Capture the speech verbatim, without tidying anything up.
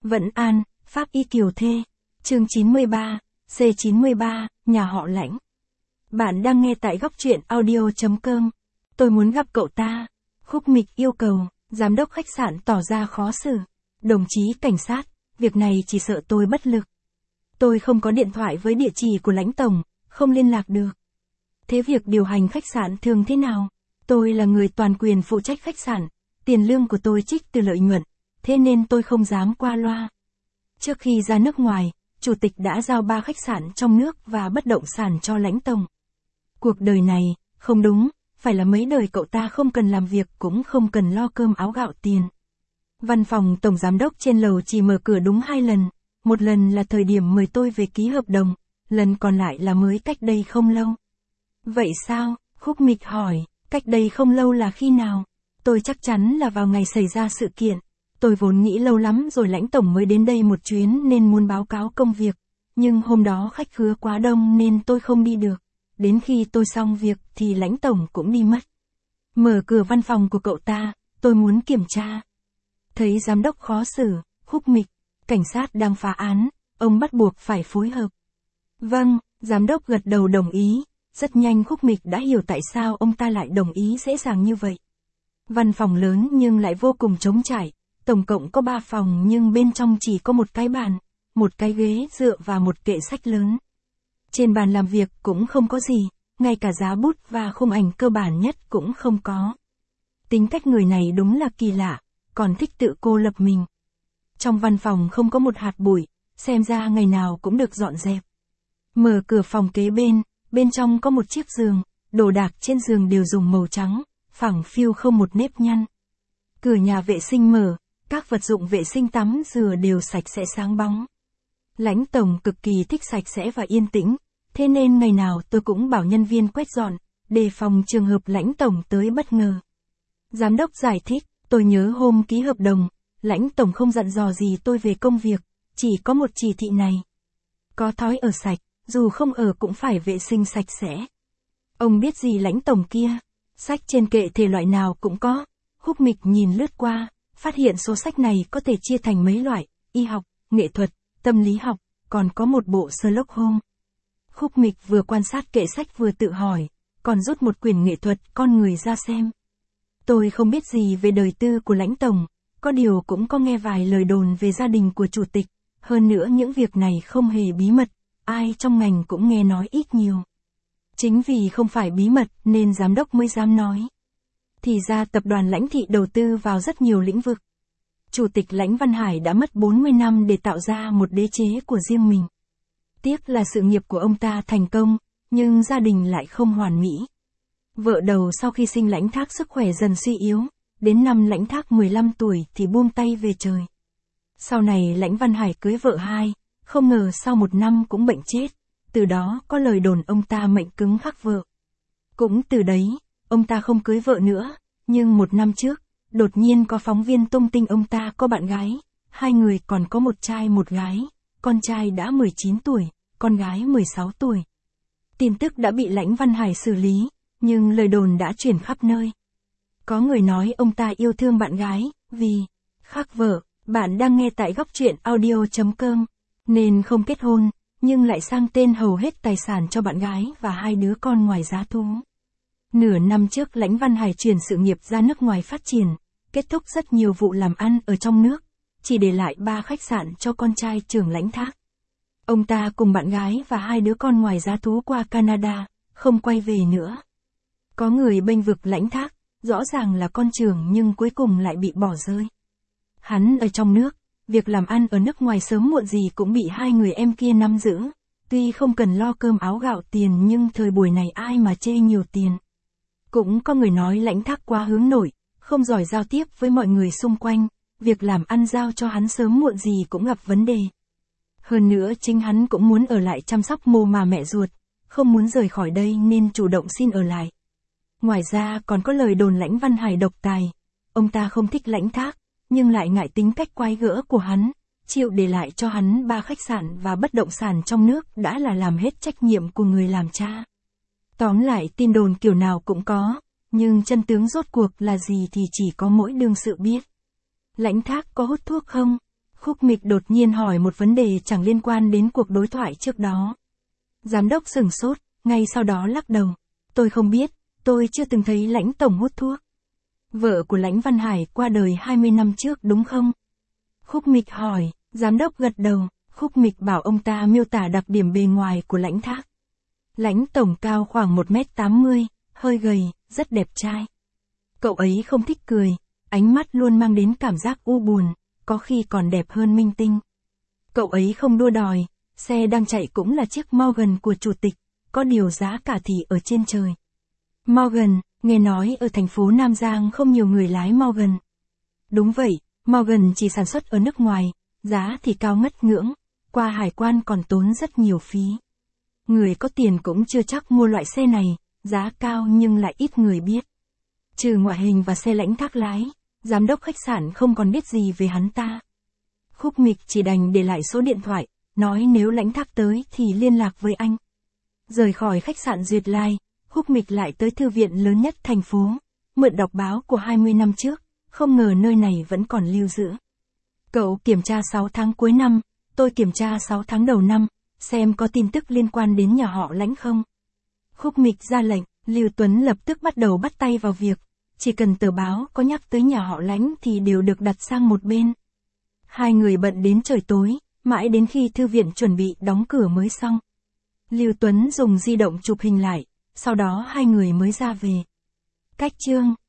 Vẫn An, Pháp Y Kiều Thê. Chương chín mươi ba, C chín mươi ba, nhà họ Lãnh. Bạn đang nghe tại góc truyện audio chấm com. Tôi muốn gặp cậu ta. Khúc Mịch yêu cầu, giám đốc khách sạn tỏ ra khó xử. Đồng chí cảnh sát, việc này chỉ sợ tôi bất lực. Tôi không có điện thoại với địa chỉ của Lãnh tổng, không liên lạc được. Thế việc điều hành khách sạn thường thế nào? Tôi là người toàn quyền phụ trách khách sạn, tiền lương của tôi trích từ lợi nhuận, thế nên tôi không dám qua loa. Trước khi ra nước ngoài, chủ tịch đã giao ba khách sạn trong nước và bất động sản cho Lãnh tổng. Cuộc đời này, không đúng, phải là mấy đời cậu ta không cần làm việc cũng không cần lo cơm áo gạo tiền. Văn phòng tổng giám đốc trên lầu chỉ mở cửa đúng hai lần, một lần là thời điểm mời tôi về ký hợp đồng, lần còn lại là mới cách đây không lâu. Vậy sao? Khúc Mịch hỏi, cách đây không lâu là khi nào? Tôi chắc chắn là vào ngày xảy ra sự kiện. Tôi vốn nghĩ lâu lắm rồi Lãnh tổng mới đến đây một chuyến nên muốn báo cáo công việc, nhưng hôm đó khách khứa quá đông nên tôi không đi được. Đến khi tôi xong việc thì Lãnh tổng cũng đi mất. Mở cửa văn phòng của cậu ta, tôi muốn kiểm tra. Thấy giám đốc khó xử, Khúc Mịch, cảnh sát đang phá án, ông bắt buộc phải phối hợp. Vâng, giám đốc gật đầu đồng ý. Rất nhanh Khúc Mịch đã hiểu tại sao ông ta lại đồng ý dễ dàng như vậy. Văn phòng lớn nhưng lại vô cùng trống trải, tổng cộng có ba phòng nhưng bên trong chỉ có một cái bàn, một cái ghế dựa và một kệ sách lớn. Trên bàn làm việc cũng không có gì, ngay cả giá bút và khung ảnh cơ bản nhất cũng không có. Tính cách người này đúng là kỳ lạ, còn thích tự cô lập mình. Trong văn phòng không có một hạt bụi, xem ra ngày nào cũng được dọn dẹp. Mở cửa phòng kế bên, bên trong có một chiếc giường, đồ đạc trên giường đều dùng màu trắng, phẳng phiu không một nếp nhăn. Cửa nhà vệ sinh mở, các vật dụng vệ sinh tắm rửa đều sạch sẽ sáng bóng. Lãnh tổng cực kỳ thích sạch sẽ và yên tĩnh, thế nên ngày nào tôi cũng bảo nhân viên quét dọn, đề phòng trường hợp Lãnh tổng tới bất ngờ. Giám đốc giải thích, tôi nhớ hôm ký hợp đồng, Lãnh tổng không dặn dò gì tôi về công việc, chỉ có một chỉ thị này. Có thói ở sạch, dù không ở cũng phải vệ sinh sạch sẽ. Ông biết gì Lãnh tổng kia? Sách trên kệ thể loại nào cũng có. Khúc Mịch nhìn lướt qua, phát hiện số sách này có thể chia thành mấy loại, y học, nghệ thuật, tâm lý học, còn có một bộ Sherlock Holmes. Khúc Mịch vừa quan sát kệ sách vừa tự hỏi, còn rút một quyển nghệ thuật con người ra xem. Tôi không biết gì về đời tư của Lãnh tổng, có điều cũng có nghe vài lời đồn về gia đình của chủ tịch, hơn nữa những việc này không hề bí mật, ai trong ngành cũng nghe nói ít nhiều. Chính vì không phải bí mật nên giám đốc mới dám nói. Thì ra tập đoàn Lãnh Thị đầu tư vào rất nhiều lĩnh vực. Chủ tịch Lãnh Văn Hải đã mất bốn mươi năm để tạo ra một đế chế của riêng mình. Tiếc là sự nghiệp của ông ta thành công, nhưng gia đình lại không hoàn mỹ. Vợ đầu sau khi sinh Lãnh Thác sức khỏe dần suy yếu, đến năm Lãnh Thác mười lăm tuổi thì buông tay về trời. Sau này Lãnh Văn Hải cưới vợ hai, không ngờ sau một năm cũng bệnh chết, từ đó có lời đồn ông ta mệnh cứng khắc vợ. Cũng từ đấy, ông ta không cưới vợ nữa, nhưng một năm trước, đột nhiên có phóng viên tung tin ông ta có bạn gái, hai người còn có một trai một gái, con trai đã mười chín tuổi, con gái mười sáu tuổi. Tin tức đã bị Lãnh Văn Hải xử lý, nhưng lời đồn đã truyền khắp nơi. Có người nói ông ta yêu thương bạn gái, vì khác vợ. Bạn đang nghe tại góc truyện audio chấm com, nên không kết hôn, nhưng lại sang tên hầu hết tài sản cho bạn gái và hai đứa con ngoài giá thú. Nửa năm trước Lãnh Văn Hải chuyển sự nghiệp ra nước ngoài phát triển, kết thúc rất nhiều vụ làm ăn ở trong nước, chỉ để lại ba khách sạn cho con trai trưởng Lãnh Thác. Ông ta cùng bạn gái và hai đứa con ngoài giá thú qua Canada, không quay về nữa. Có người bênh vực Lãnh Thác, rõ ràng là con trưởng nhưng cuối cùng lại bị bỏ rơi. Hắn ở trong nước, việc làm ăn ở nước ngoài sớm muộn gì cũng bị hai người em kia nắm giữ. Tuy không cần lo cơm áo gạo tiền nhưng thời buổi này ai mà chê nhiều tiền. Cũng có người nói Lãnh Thác quá hướng nội, không giỏi giao tiếp với mọi người xung quanh, việc làm ăn giao cho hắn sớm muộn gì cũng gặp vấn đề. Hơn nữa chính hắn cũng muốn ở lại chăm sóc mồ mà mẹ ruột, không muốn rời khỏi đây nên chủ động xin ở lại. Ngoài ra còn có lời đồn Lãnh Văn Hải độc tài, ông ta không thích Lãnh Thác, nhưng lại ngại tính cách quái gở của hắn, chịu để lại cho hắn ba khách sạn và bất động sản trong nước đã là làm hết trách nhiệm của người làm cha. Tóm lại tin đồn kiểu nào cũng có, nhưng chân tướng rốt cuộc là gì thì chỉ có mỗi đương sự biết. Lãnh Thác có hút thuốc không? Khúc Mịch đột nhiên hỏi một vấn đề chẳng liên quan đến cuộc đối thoại trước đó. Giám đốc sửng sốt, ngay sau đó lắc đầu. Tôi không biết, tôi chưa từng thấy Lãnh tổng hút thuốc. Vợ của Lãnh Văn Hải qua đời hai mươi năm trước đúng không? Khúc Mịch hỏi, giám đốc gật đầu. Khúc Mịch bảo ông ta miêu tả đặc điểm bề ngoài của Lãnh Thác. Lãnh tổng cao khoảng một mét tám mươi, hơi gầy, rất đẹp trai. Cậu ấy không thích cười, ánh mắt luôn mang đến cảm giác u buồn, có khi còn đẹp hơn minh tinh. Cậu ấy không đua đòi, xe đang chạy cũng là chiếc Morgan của chủ tịch, có điều giá cả thì ở trên trời. Morgan, nghe nói ở thành phố Nam Giang không nhiều người lái Morgan. Đúng vậy, Morgan chỉ sản xuất ở nước ngoài, giá thì cao ngất ngưỡng, qua hải quan còn tốn rất nhiều phí. Người có tiền cũng chưa chắc mua loại xe này, giá cao nhưng lại ít người biết. Trừ ngoại hình và xe Lãnh Thác lái, giám đốc khách sạn không còn biết gì về hắn ta. Khúc Mịch chỉ đành để lại số điện thoại, nói nếu Lãnh Thác tới thì liên lạc với anh. Rời khỏi khách sạn Duyệt Lai, Khúc Mịch lại tới thư viện lớn nhất thành phố, mượn đọc báo của hai mươi năm trước, không ngờ nơi này vẫn còn lưu giữ. Cậu kiểm tra sáu tháng cuối năm, tôi kiểm tra sáu tháng đầu năm, xem có tin tức liên quan đến nhà họ Lãnh không. Khúc Mịch ra lệnh, Lưu Tuấn lập tức bắt đầu bắt tay vào việc, chỉ cần tờ báo có nhắc tới nhà họ Lãnh thì đều được đặt sang một bên. Hai người bận đến trời tối, mãi đến khi thư viện chuẩn bị đóng cửa mới xong. Lưu Tuấn dùng di động chụp hình lại, sau đó hai người mới ra về. Cách chương